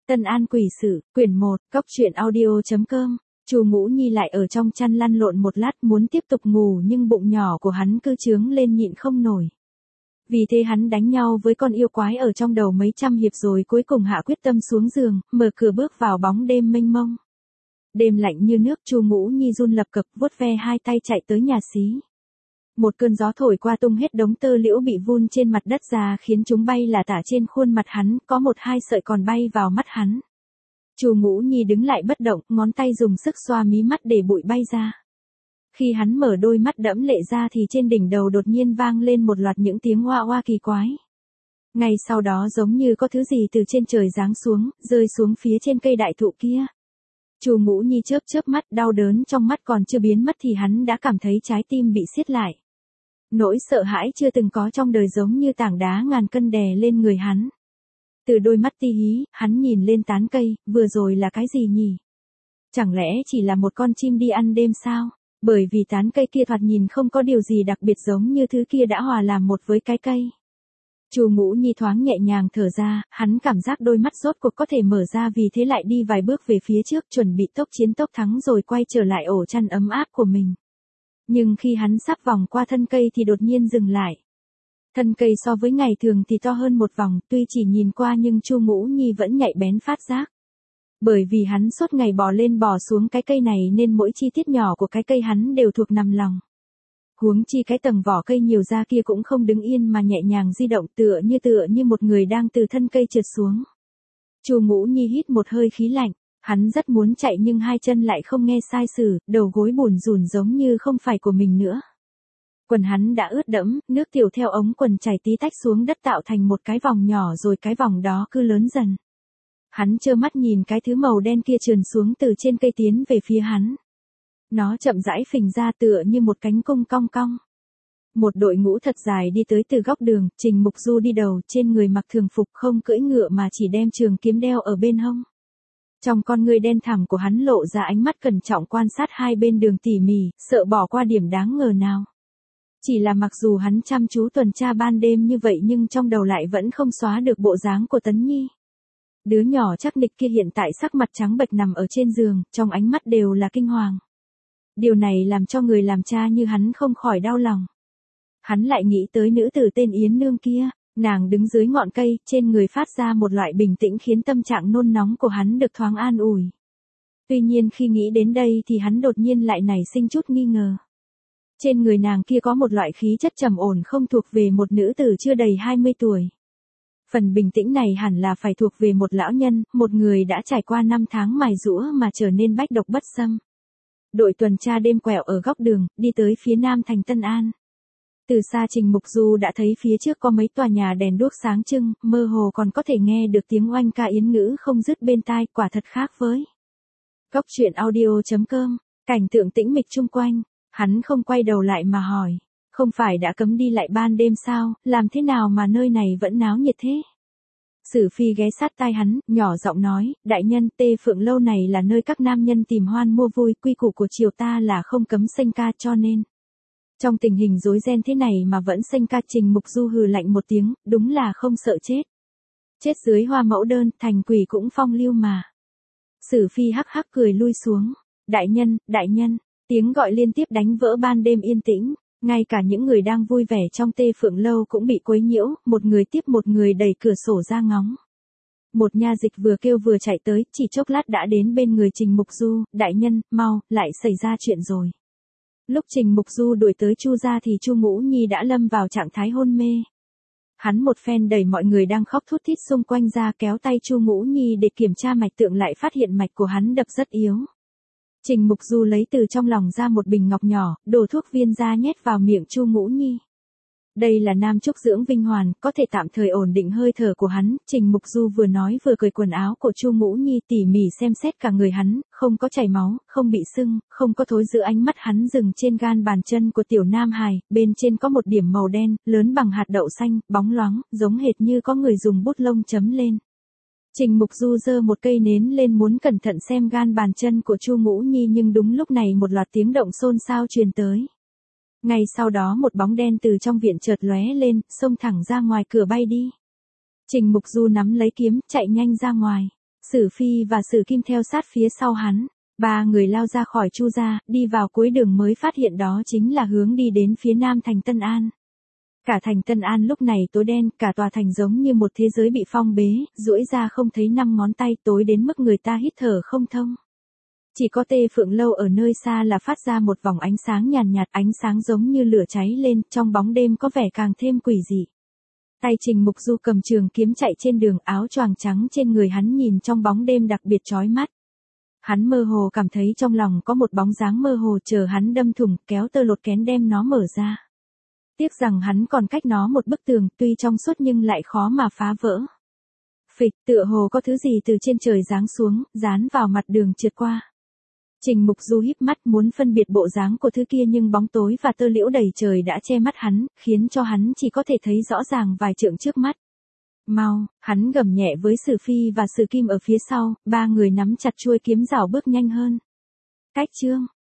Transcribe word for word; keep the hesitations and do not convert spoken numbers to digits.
Tân An quỷ sự, quyển một, cốc truyện audio chấm com. Chu Ngũ Nhi lại ở trong chăn lăn lộn một lát muốn tiếp tục ngủ nhưng bụng nhỏ của hắn cứ chướng lên nhịn không nổi. Vì thế hắn đánh nhau với con yêu quái ở trong đầu mấy trăm hiệp rồi cuối cùng hạ quyết tâm xuống giường, mở cửa bước vào bóng đêm mênh mông. Đêm lạnh như nước, Chu Ngũ Nhi run lập cập vuốt ve hai tay chạy tới nhà xí. Một cơn gió thổi qua tung hết đống tơ liễu bị vun trên mặt đất ra khiến chúng bay là tả trên khuôn mặt hắn, có một hai sợi còn bay vào mắt hắn. Chu Ngũ Nhi đứng lại bất động, ngón tay dùng sức xoa mí mắt để bụi bay ra. Khi hắn mở đôi mắt đẫm lệ ra thì trên đỉnh đầu đột nhiên vang lên một loạt những tiếng oa oa kỳ quái. Ngay sau đó giống như có thứ gì từ trên trời giáng xuống, rơi xuống phía trên cây đại thụ kia. Chu Ngũ Nhi chớp chớp mắt, đau đớn trong mắt còn chưa biến mất thì hắn đã cảm thấy trái tim bị siết lại. Nỗi sợ hãi chưa từng có trong đời giống như tảng đá ngàn cân đè lên người hắn. Từ đôi mắt ti hí, hắn nhìn lên tán cây, vừa rồi là cái gì nhỉ? Chẳng lẽ chỉ là một con chim đi ăn đêm sao? Bởi vì tán cây kia thoạt nhìn không có điều gì đặc biệt giống như thứ kia đã hòa làm một với cái cây. Chu Ngũ Nhi thoáng nhẹ nhàng thở ra, hắn cảm giác đôi mắt rốt cuộc có thể mở ra vì thế lại đi vài bước về phía trước chuẩn bị tốc chiến tốc thắng rồi quay trở lại ổ chăn ấm áp của mình. Nhưng khi hắn sắp vòng qua thân cây thì đột nhiên dừng lại. Thân cây so với ngày thường thì to hơn một vòng, tuy chỉ nhìn qua nhưng Chu Ngũ Nhi vẫn nhạy bén phát giác. Bởi vì hắn suốt ngày bò lên bò xuống cái cây này nên mỗi chi tiết nhỏ của cái cây hắn đều thuộc nằm lòng. Huống chi cái tầng vỏ cây nhiều da kia cũng không đứng yên mà nhẹ nhàng di động tựa như tựa như một người đang từ thân cây trượt xuống. Chu Ngũ Nhi hít một hơi khí lạnh, hắn rất muốn chạy nhưng hai chân lại không nghe sai sử, đầu gối bủn rủn giống như không phải của mình nữa. Quần hắn đã ướt đẫm, nước tiểu theo ống quần chảy tí tách xuống đất tạo thành một cái vòng nhỏ rồi cái vòng đó cứ lớn dần. Hắn trơ mắt nhìn cái thứ màu đen kia trườn xuống từ trên cây tiến về phía hắn. Nó chậm rãi phình ra tựa như một cánh cung cong cong. Một đội ngũ thật dài đi tới từ góc đường, Trình Mục Du đi đầu, trên người mặc thường phục không cưỡi ngựa mà chỉ đem trường kiếm đeo ở bên hông. Trong con ngươi đen thẳm của hắn lộ ra ánh mắt cẩn trọng quan sát hai bên đường tỉ mỉ, sợ bỏ qua điểm đáng ngờ nào. Chỉ là mặc dù hắn chăm chú tuần tra ban đêm như vậy nhưng trong đầu lại vẫn không xóa được bộ dáng của Tấn Nhi. Đứa nhỏ chắc nịch kia hiện tại sắc mặt trắng bệch nằm ở trên giường, trong ánh mắt đều là kinh hoàng. Điều này làm cho người làm cha như hắn không khỏi đau lòng. Hắn lại nghĩ tới nữ tử tên Yến Nương kia, nàng đứng dưới ngọn cây, trên người phát ra một loại bình tĩnh khiến tâm trạng nôn nóng của hắn được thoáng an ủi. Tuy nhiên khi nghĩ đến đây thì hắn đột nhiên lại nảy sinh chút nghi ngờ. Trên người nàng kia có một loại khí chất trầm ổn không thuộc về một nữ tử chưa đầy hai mươi tuổi. Phần bình tĩnh này hẳn là phải thuộc về một lão nhân, một người đã trải qua năm tháng mài giũa mà trở nên bách độc bất xâm. Đội tuần tra đêm quẹo ở góc đường, đi tới phía nam thành Tân An. Từ xa Trình Mục Du đã thấy phía trước có mấy tòa nhà đèn đuốc sáng trưng, mơ hồ còn có thể nghe được tiếng oanh ca yến ngữ không dứt bên tai, quả thật khác với. Cốc truyện audio chấm com, cảnh tượng tĩnh mịch chung quanh, hắn không quay đầu lại mà hỏi, không phải đã cấm đi lại ban đêm sao, làm thế nào mà nơi này vẫn náo nhiệt thế? Sử Phi ghé sát tai hắn, nhỏ giọng nói, đại nhân, Tê Phượng lâu này là nơi các nam nhân tìm hoan mua vui, quy củ của triều ta là không cấm sanh ca cho nên. Trong tình hình rối ren thế này mà vẫn sanh ca. Trình Mục Du hừ lạnh một tiếng, đúng là không sợ chết. Chết dưới hoa mẫu đơn, thành quỷ cũng phong lưu mà. Sử Phi hắc hắc cười lui xuống, đại nhân, đại nhân, tiếng gọi liên tiếp đánh vỡ ban đêm yên tĩnh. Ngay cả những người đang vui vẻ trong Tê Phượng lâu cũng bị quấy nhiễu, một người tiếp một người đẩy cửa sổ ra ngóng. Một nha dịch vừa kêu vừa chạy tới, chỉ chốc lát đã đến bên người Trình Mục Du, đại nhân, mau, lại xảy ra chuyện rồi. Lúc Trình Mục Du đuổi tới Chu gia thì Chu Ngũ Nhi đã lâm vào trạng thái hôn mê. Hắn một phen đẩy mọi người đang khóc thút thít xung quanh ra kéo tay Chu Ngũ Nhi để kiểm tra mạch tượng lại phát hiện mạch của hắn đập rất yếu. Trình Mục Du lấy từ trong lòng ra một bình ngọc nhỏ, đổ thuốc viên ra nhét vào miệng Chu Ngũ Nhi. Đây là nam trúc dưỡng vinh hoàn, có thể tạm thời ổn định hơi thở của hắn. Trình Mục Du vừa nói vừa cởi quần áo của Chu Ngũ Nhi tỉ mỉ xem xét cả người hắn, không có chảy máu, không bị sưng, không có thối rữa. Ánh mắt hắn dừng trên gan bàn chân của tiểu nam hài, bên trên có một điểm màu đen, lớn bằng hạt đậu xanh, bóng loáng, giống hệt như có người dùng bút lông chấm lên. Trình Mục Du giơ một cây nến lên muốn cẩn thận xem gan bàn chân của Chu Ngũ Nhi nhưng đúng lúc này một loạt tiếng động xôn xao truyền tới. Ngay sau đó một bóng đen từ trong viện chợt lóe lên, xông thẳng ra ngoài cửa bay đi. Trình Mục Du nắm lấy kiếm, chạy nhanh ra ngoài. Sử Phi và Sử Kim theo sát phía sau hắn. Ba người lao ra khỏi Chu gia, đi vào cuối đường mới phát hiện đó chính là hướng đi đến phía nam thành Tân An. Cả thành Tân An lúc này tối đen, cả tòa thành giống như một thế giới bị phong bế, duỗi ra không thấy năm ngón tay, tối đến mức người ta hít thở không thông. Chỉ có Tê Phượng Lâu ở nơi xa là phát ra một vòng ánh sáng nhàn nhạt, ánh sáng giống như lửa cháy lên, trong bóng đêm có vẻ càng thêm quỷ dị. Tay Trình Mục Du cầm trường kiếm chạy trên đường, áo choàng trắng trên người hắn nhìn trong bóng đêm đặc biệt chói mắt. Hắn mơ hồ cảm thấy trong lòng có một bóng dáng mơ hồ chờ hắn đâm thủng, kéo tơ lột kén đem nó mở ra. Tiếc rằng hắn còn cách nó một bức tường, tuy trong suốt nhưng lại khó mà phá vỡ. Phịch, tựa hồ có thứ gì từ trên trời giáng xuống, dán vào mặt đường trượt qua. Trình Mục Du híp mắt muốn phân biệt bộ dáng của thứ kia nhưng bóng tối và tơ liễu đầy trời đã che mắt hắn, khiến cho hắn chỉ có thể thấy rõ ràng vài trượng trước mắt. Mau, hắn gầm nhẹ với Sử Phi và Sử Kim ở phía sau, ba người nắm chặt chuôi kiếm rảo bước nhanh hơn. Cách chương